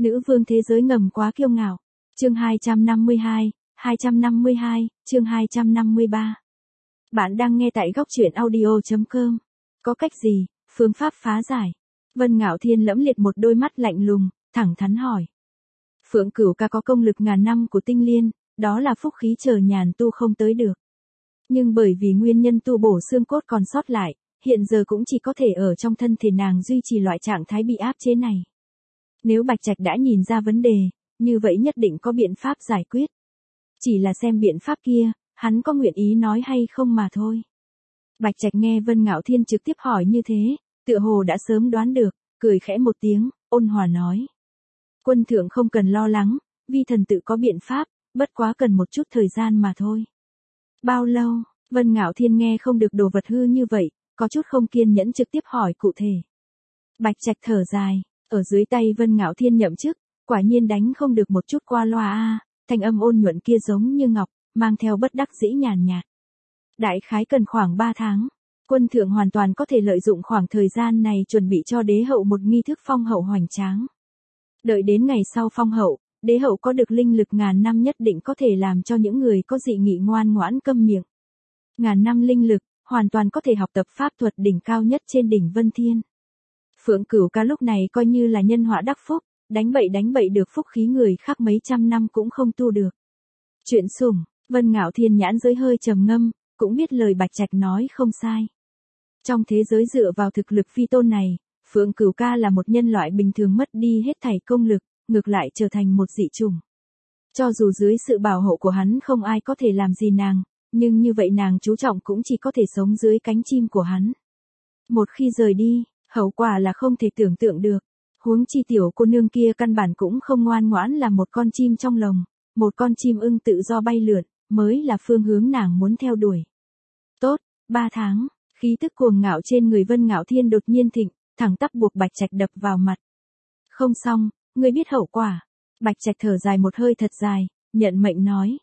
Nữ vương thế giới ngầm quá kiêu ngạo. Chương 252, chương 253. Bạn đang nghe tại góc truyện audio.com. Có cách gì, phương pháp phá giải? Vân Ngạo Thiên lẫm liệt một đôi mắt lạnh lùng, thẳng thắn hỏi. Phượng Cửu ca có công lực ngàn năm của tinh liên, đó là phúc khí chờ nhàn tu không tới được. Nhưng bởi vì nguyên nhân tu bổ xương cốt còn sót lại, hiện giờ cũng chỉ có thể ở trong thân thể nàng duy trì loại trạng thái bị áp chế này. Nếu Bạch Trạch đã nhìn ra vấn đề, như vậy nhất định có biện pháp giải quyết. Chỉ là xem biện pháp kia, hắn có nguyện ý nói hay không mà thôi. Bạch Trạch nghe Vân Ngạo Thiên trực tiếp hỏi như thế, tựa hồ đã sớm đoán được, cười khẽ một tiếng, ôn hòa nói. Quân thượng không cần lo lắng, vi thần tự có biện pháp, bất quá cần một chút thời gian mà thôi. Bao lâu? Vân Ngạo Thiên nghe không được đồ vật hư như vậy, có chút không kiên nhẫn trực tiếp hỏi cụ thể. Bạch Trạch thở dài, ở dưới tay Vân Ngạo Thiên nhậm chức, quả nhiên đánh không được một chút qua loa a, thanh âm ôn nhuận kia giống như ngọc, mang theo bất đắc dĩ nhàn nhạt. Đại khái cần khoảng 3 tháng, quân thượng hoàn toàn có thể lợi dụng khoảng thời gian này chuẩn bị cho đế hậu một nghi thức phong hậu hoành tráng. Đợi đến ngày sau phong hậu, đế hậu có được linh lực ngàn năm nhất định có thể làm cho những người có dị nghị ngoan ngoãn câm miệng. Ngàn năm linh lực, hoàn toàn có thể học tập pháp thuật đỉnh cao nhất trên đỉnh Vân Thiên. Phượng Cửu ca lúc này coi như là nhân họa đắc phúc, đánh bậy được phúc khí người khác mấy trăm năm cũng không tu được. Chuyện sủng, Vân Ngạo Thiên nhãn giới hơi trầm ngâm, cũng biết lời Bạch Trạch nói không sai. Trong thế giới dựa vào thực lực phi tôn này, Phượng Cửu ca là một nhân loại bình thường mất đi hết thảy công lực, ngược lại trở thành một dị chủng. Cho dù dưới sự bảo hộ của hắn không ai có thể làm gì nàng, nhưng như vậy nàng chú trọng cũng chỉ có thể sống dưới cánh chim của hắn. Một khi rời đi, hậu quả là không thể tưởng tượng được. Huống chi tiểu cô nương kia căn bản cũng không ngoan ngoãn là một con chim trong lồng, một con chim ưng tự do bay lượn, mới là phương hướng nàng muốn theo đuổi. Tốt, 3 tháng, khí tức cuồng ngạo trên người Vân Ngạo Thiên đột nhiên thịnh, thẳng tắp buộc Bạch Trạch đập vào mặt. Không xong, ngươi biết hậu quả. Bạch Trạch thở dài một hơi thật dài, nhận mệnh nói.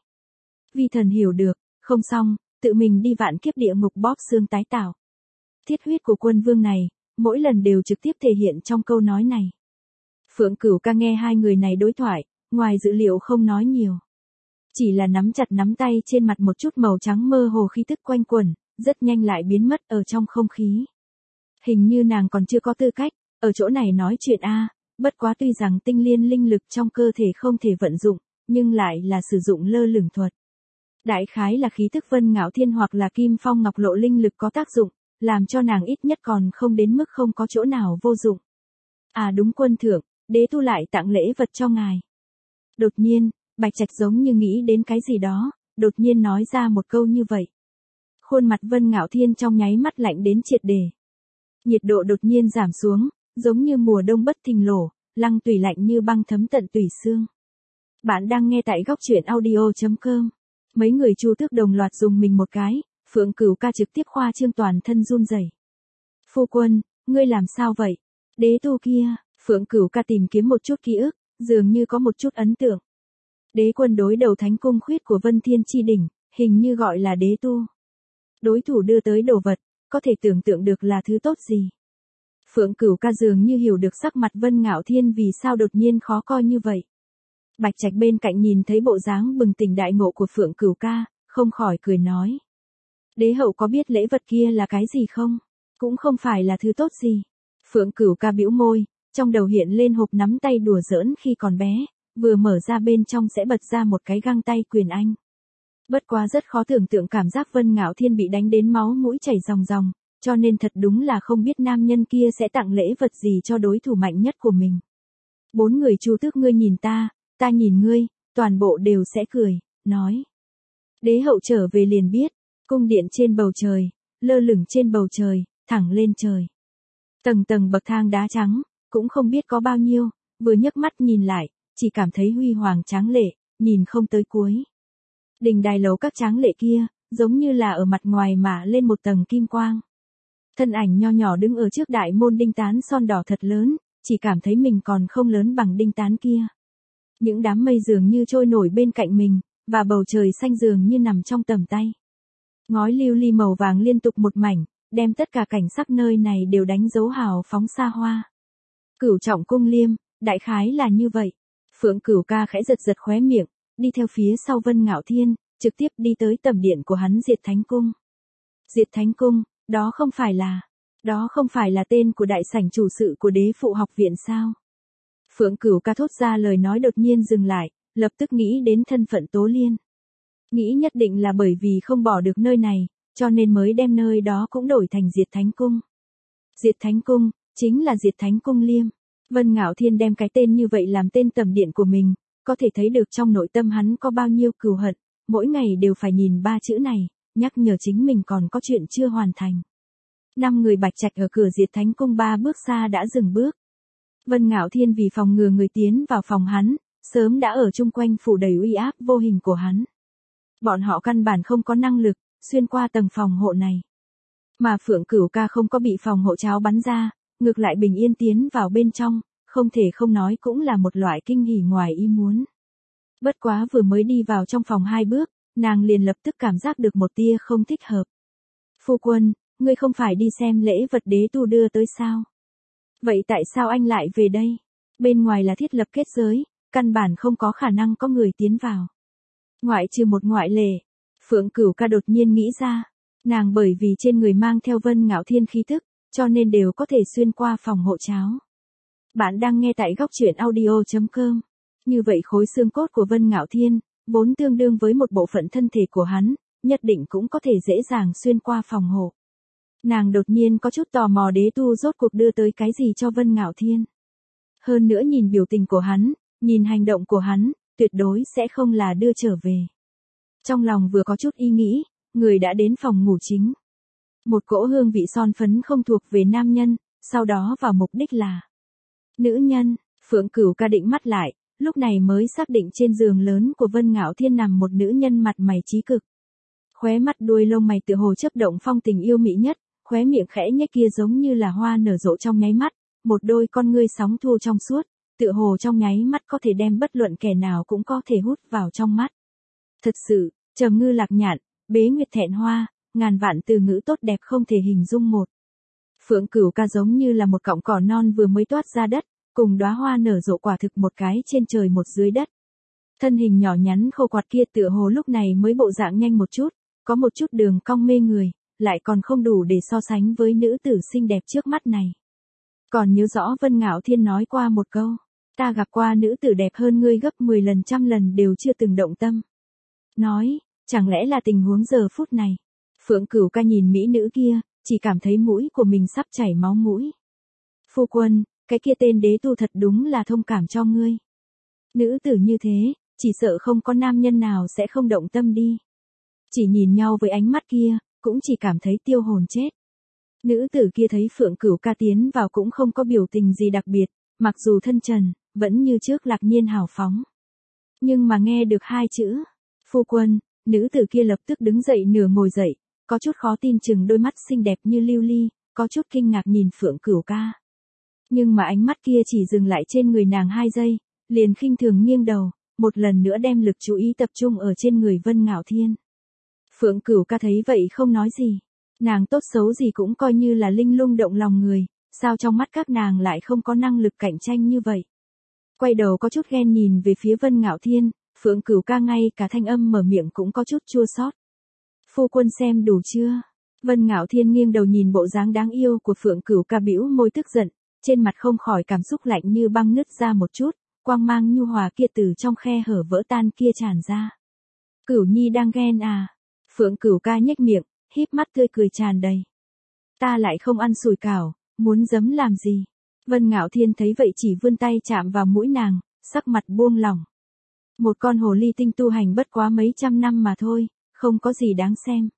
Vi thần hiểu được, không xong, tự mình đi vạn kiếp địa ngục bóp xương tái tạo. Thiết huyết của quân vương này, mỗi lần đều trực tiếp thể hiện trong câu nói này. Phượng Cửu ca nghe hai người này đối thoại, ngoài dự liệu không nói nhiều. Chỉ là nắm chặt nắm tay trên mặt một chút màu trắng mơ hồ khí tức quanh quẩn, rất nhanh lại biến mất ở trong không khí. Hình như nàng còn chưa có tư cách, ở chỗ này nói chuyện a. Bất quá tuy rằng tinh liên linh lực trong cơ thể không thể vận dụng, nhưng lại là sử dụng lơ lửng thuật. Đại khái là khí tức Vân Ngạo Thiên hoặc là Kim Phong Ngọc Lộ linh lực có tác dụng, làm cho nàng ít nhất còn không đến mức không có chỗ nào vô dụng. À đúng quân thượng, đế tu lại tặng lễ vật cho ngài. Đột nhiên, Bạch Trạch giống như nghĩ đến cái gì đó, đột nhiên nói ra một câu như vậy. Khuôn mặt Vân Ngạo Thiên trong nháy mắt lạnh đến triệt để. Nhiệt độ đột nhiên giảm xuống, giống như mùa đông bất thình lổ, lăng tùy lạnh như băng thấm tận tủy xương. Bạn đang nghe tại góc truyện audio.com. Mấy người Chu Tước đồng loạt dùng mình một cái, Phượng Cửu ca trực tiếp khoa trương toàn thân run rẩy. Phu quân, ngươi làm sao vậy? Đế tu kia, Phượng Cửu ca tìm kiếm một chút ký ức, dường như có một chút ấn tượng. Đế quân đối đầu thánh cung khuyết của Vân Thiên chi đỉnh, hình như gọi là đế tu. Đối thủ đưa tới đồ vật, có thể tưởng tượng được là thứ tốt gì. Phượng Cửu ca dường như hiểu được sắc mặt Vân Ngạo Thiên vì sao đột nhiên khó coi như vậy. Bạch Trạch bên cạnh nhìn thấy bộ dáng bừng tỉnh đại ngộ của Phượng Cửu ca, không khỏi cười nói. Đế hậu có biết lễ vật kia là cái gì không? Cũng không phải là thứ tốt gì. Phượng Cửu ca bĩu môi, trong đầu hiện lên hộp nắm tay đùa giỡn khi còn bé, vừa mở ra bên trong sẽ bật ra một cái găng tay quyền anh. Bất quá rất khó tưởng tượng cảm giác Vân Ngạo Thiên bị đánh đến máu mũi chảy ròng ròng, cho nên thật đúng là không biết nam nhân kia sẽ tặng lễ vật gì cho đối thủ mạnh nhất của mình. 4 người Chu Tước ngươi nhìn ta nhìn ngươi, toàn bộ đều sẽ cười, nói. Đế hậu trở về liền biết, cung điện trên bầu trời, lơ lửng trên bầu trời, thẳng lên trời. Tầng tầng bậc thang đá trắng, cũng không biết có bao nhiêu, vừa nhấc mắt nhìn lại, chỉ cảm thấy huy hoàng tráng lệ, nhìn không tới cuối. Đình đài lầu các tráng lệ kia, giống như là ở mặt ngoài mà lên một tầng kim quang. Thân ảnh nho nhỏ đứng ở trước đại môn đinh tán son đỏ thật lớn, chỉ cảm thấy mình còn không lớn bằng đinh tán kia. Những đám mây dường như trôi nổi bên cạnh mình, và bầu trời xanh dường như nằm trong tầm tay. Ngói lưu ly màu vàng liên tục một mảnh, đem tất cả cảnh sắc nơi này đều đánh dấu hào phóng xa hoa. Cửu trọng cung liêm, Đại khái là như vậy. Phượng Cửu Ca khẽ giật giật khóe miệng, đi theo phía sau Vân Ngạo Thiên, trực tiếp đi tới tầm điện của hắn Diệt Thánh Cung. Diệt Thánh Cung, đó không phải là tên của đại sảnh chủ sự của Đế Phụ Học Viện sao? Phượng Cửu Ca thốt ra lời nói đột nhiên dừng lại, lập tức nghĩ đến thân phận Tố Liên. Nghĩ nhất định là bởi vì không bỏ được nơi này, cho nên mới đem nơi đó cũng đổi thành Diệt Thánh Cung. Diệt Thánh Cung, chính là Diệt Thánh Cung Liêm. Vân Ngạo Thiên đem cái tên như vậy làm tên tầm điện của mình, có thể thấy được trong nội tâm hắn có bao nhiêu cừu hận, mỗi ngày đều phải nhìn ba chữ này, nhắc nhở chính mình còn có chuyện chưa hoàn thành. 5 người bạch trạch ở cửa Diệt Thánh Cung 3 bước xa đã dừng bước. Vân Ngạo Thiên vì phòng ngừa người tiến vào phòng hắn, sớm đã ở chung quanh phủ đầy uy áp vô hình của hắn. Bọn họ căn bản không có năng lực xuyên qua tầng phòng hộ này. Mà Phượng Cửu Ca không có bị phòng hộ cháo bắn ra, ngược lại bình yên tiến vào bên trong, không thể không nói cũng là một loại kinh hỉ ngoài ý muốn. Bất quá vừa mới đi vào trong phòng 2 bước, nàng liền lập tức cảm giác được một tia không thích hợp. Phu quân, ngươi không phải đi xem lễ vật đế tu đưa tới sao? Vậy tại sao anh lại về đây? Bên ngoài là thiết lập kết giới, căn bản không có khả năng có người tiến vào. Ngoại trừ một ngoại lệ, Phượng Cửu Ca đột nhiên nghĩ ra, nàng bởi vì trên người mang theo Vân Ngạo Thiên khí tức, cho nên đều có thể xuyên qua phòng hộ cháo. Bạn đang nghe tại góc truyện audio.com. Như vậy khối xương cốt của Vân Ngạo Thiên, vốn tương đương với một bộ phận thân thể của hắn, nhất định cũng có thể dễ dàng xuyên qua phòng hộ. Nàng đột nhiên có chút tò mò đế tu rốt cuộc đưa tới cái gì cho Vân Ngạo Thiên. Hơn nữa nhìn biểu tình của hắn, nhìn hành động của hắn, tuyệt đối sẽ không là đưa trở về. Trong lòng vừa có chút ý nghĩ, người đã đến phòng ngủ chính. Một cỗ hương vị son phấn không thuộc về nam nhân, sau đó vào mục đích là nữ nhân. Phượng Cửu Ca định mắt lại, lúc này mới xác định trên giường lớn của Vân Ngạo Thiên nằm một nữ nhân mặt mày trí cực. Khóe mắt đuôi lông mày tựa hồ chớp động phong tình yêu mỹ nhất, khóe miệng khẽ nhếch kia giống như là hoa nở rộ trong nháy mắt, một đôi con ngươi sóng thu trong suốt, tựa hồ trong nháy mắt có thể đem bất luận kẻ nào cũng có thể hút vào trong mắt. Thật sự, trầm ngư lạc nhạn, bế nguyệt thẹn hoa, ngàn vạn từ ngữ tốt đẹp không thể hình dung một. Phượng Cửu Ca giống như là một cọng cỏ non vừa mới toát ra đất, cùng đóa hoa nở rộ quả thực một cái trên trời một dưới đất. Thân hình nhỏ nhắn khô quạt kia tựa hồ lúc này mới bộ dạng nhanh một chút, có một chút đường cong mê người, lại còn không đủ để so sánh với nữ tử xinh đẹp trước mắt này. Còn nhớ rõ Vân Ngạo Thiên nói qua một câu, ta gặp qua nữ tử đẹp hơn ngươi gấp 10 lần trăm lần đều chưa từng động tâm. Nói, chẳng lẽ là tình huống giờ phút này? Phượng Cửu Ca nhìn mỹ nữ kia, chỉ cảm thấy mũi của mình sắp chảy máu mũi. Phu quân, cái kia tên đế tu thật đúng là thông cảm cho ngươi. Nữ tử như thế, chỉ sợ không có nam nhân nào sẽ không động tâm đi. Chỉ nhìn nhau với ánh mắt kia, cũng chỉ cảm thấy tiêu hồn chết. Nữ tử kia thấy Phượng Cửu Ca tiến vào cũng không có biểu tình gì đặc biệt, mặc dù thân trần, vẫn như trước lạc nhiên hào phóng. Nhưng mà nghe được 2 chữ, phu quân, nữ tử kia lập tức đứng dậy nửa ngồi dậy, có chút khó tin chừng đôi mắt xinh đẹp như lưu ly, có chút kinh ngạc nhìn Phượng Cửu Ca. Nhưng mà ánh mắt kia chỉ dừng lại trên người nàng 2 giây, liền khinh thường nghiêng đầu, một lần nữa đem lực chú ý tập trung ở trên người Vân Ngạo Thiên. Phượng Cửu Ca thấy vậy không nói gì, nàng tốt xấu gì cũng coi như là linh lung động lòng người, sao trong mắt các nàng lại không có năng lực cạnh tranh như vậy. Quay đầu có chút ghen nhìn về phía Vân Ngạo Thiên, Phượng Cửu Ca ngay cả thanh âm mở miệng cũng có chút chua xót. Phu quân xem đủ chưa? Vân Ngạo Thiên nghiêng đầu nhìn bộ dáng đáng yêu của Phượng Cửu Ca bĩu môi tức giận, trên mặt không khỏi cảm xúc lạnh như băng nứt ra một chút, quang mang nhu hòa kia từ trong khe hở vỡ tan kia tràn ra. Cửu Nhi đang ghen à? Phượng Cửu Ca nhếch miệng, híp mắt tươi cười tràn đầy. Ta lại không ăn sủi cảo, muốn giấm làm gì? Vân Ngạo Thiên thấy vậy chỉ vươn tay chạm vào mũi nàng, sắc mặt buông lỏng. Một con hồ ly tinh tu hành bất quá mấy trăm năm mà thôi, không có gì đáng xem.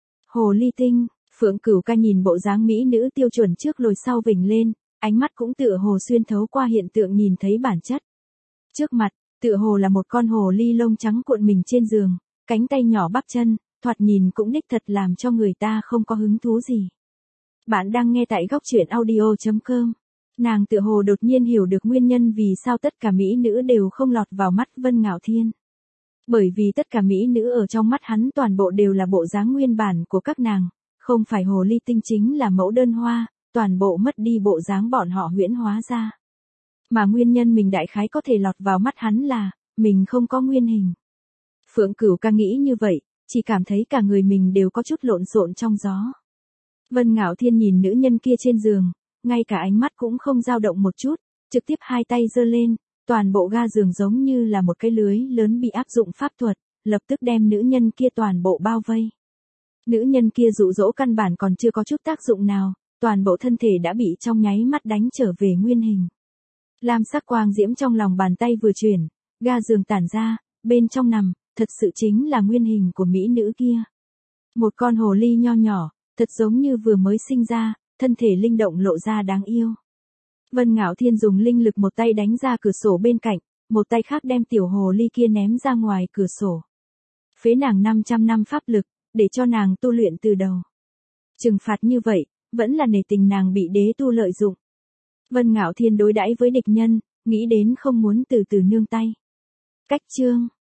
Hồ ly tinh, Phượng Cửu Ca nhìn bộ dáng mỹ nữ tiêu chuẩn trước lồi sau vểnh lên, ánh mắt cũng tựa hồ xuyên thấu qua hiện tượng nhìn thấy bản chất. Trước mặt, tựa hồ là một con hồ ly lông trắng cuộn mình trên giường, cánh tay nhỏ bắp chân, thoạt nhìn cũng đích thật làm cho người ta không có hứng thú gì. Bạn đang nghe tại góc truyện audio.com. Nàng tựa hồ đột nhiên hiểu được nguyên nhân vì sao tất cả mỹ nữ đều không lọt vào mắt Vân Ngạo Thiên. Bởi vì tất cả mỹ nữ ở trong mắt hắn toàn bộ đều là bộ dáng nguyên bản của các nàng, không phải hồ ly tinh chính là mẫu đơn hoa, toàn bộ mất đi bộ dáng bọn họ huyễn hóa ra. Mà nguyên nhân mình đại khái có thể lọt vào mắt hắn là, mình không có nguyên hình. Phượng Cửu ca nghĩ như vậy, chỉ cảm thấy cả người mình đều có chút lộn xộn trong gió. Vân Ngạo Thiên nhìn nữ nhân kia trên giường, ngay cả ánh mắt cũng không dao động một chút, trực tiếp hai tay giơ lên, toàn bộ ga giường giống như là một cái lưới lớn bị áp dụng pháp thuật, lập tức đem nữ nhân kia toàn bộ bao vây. Nữ nhân kia dụ dỗ căn bản còn chưa có chút tác dụng nào, toàn bộ thân thể đã bị trong nháy mắt đánh trở về nguyên hình. Lam sắc quang diễm trong lòng bàn tay vừa chuyển, ga giường tản ra, bên trong nằm, thật sự chính là nguyên hình của mỹ nữ kia. Một con hồ ly nho nhỏ, thật giống như vừa mới sinh ra, thân thể linh động lộ ra đáng yêu. Vân Ngạo Thiên dùng linh lực một tay đánh ra cửa sổ bên cạnh, một tay khác đem tiểu hồ ly kia ném ra ngoài cửa sổ. Phế nàng 500 năm pháp lực, để cho nàng tu luyện từ đầu. Trừng phạt như vậy, vẫn là nể tình nàng bị đế tu lợi dụng. Vân Ngạo Thiên đối đãi với địch nhân, nghĩ đến không muốn từ từ nương tay. Cách chương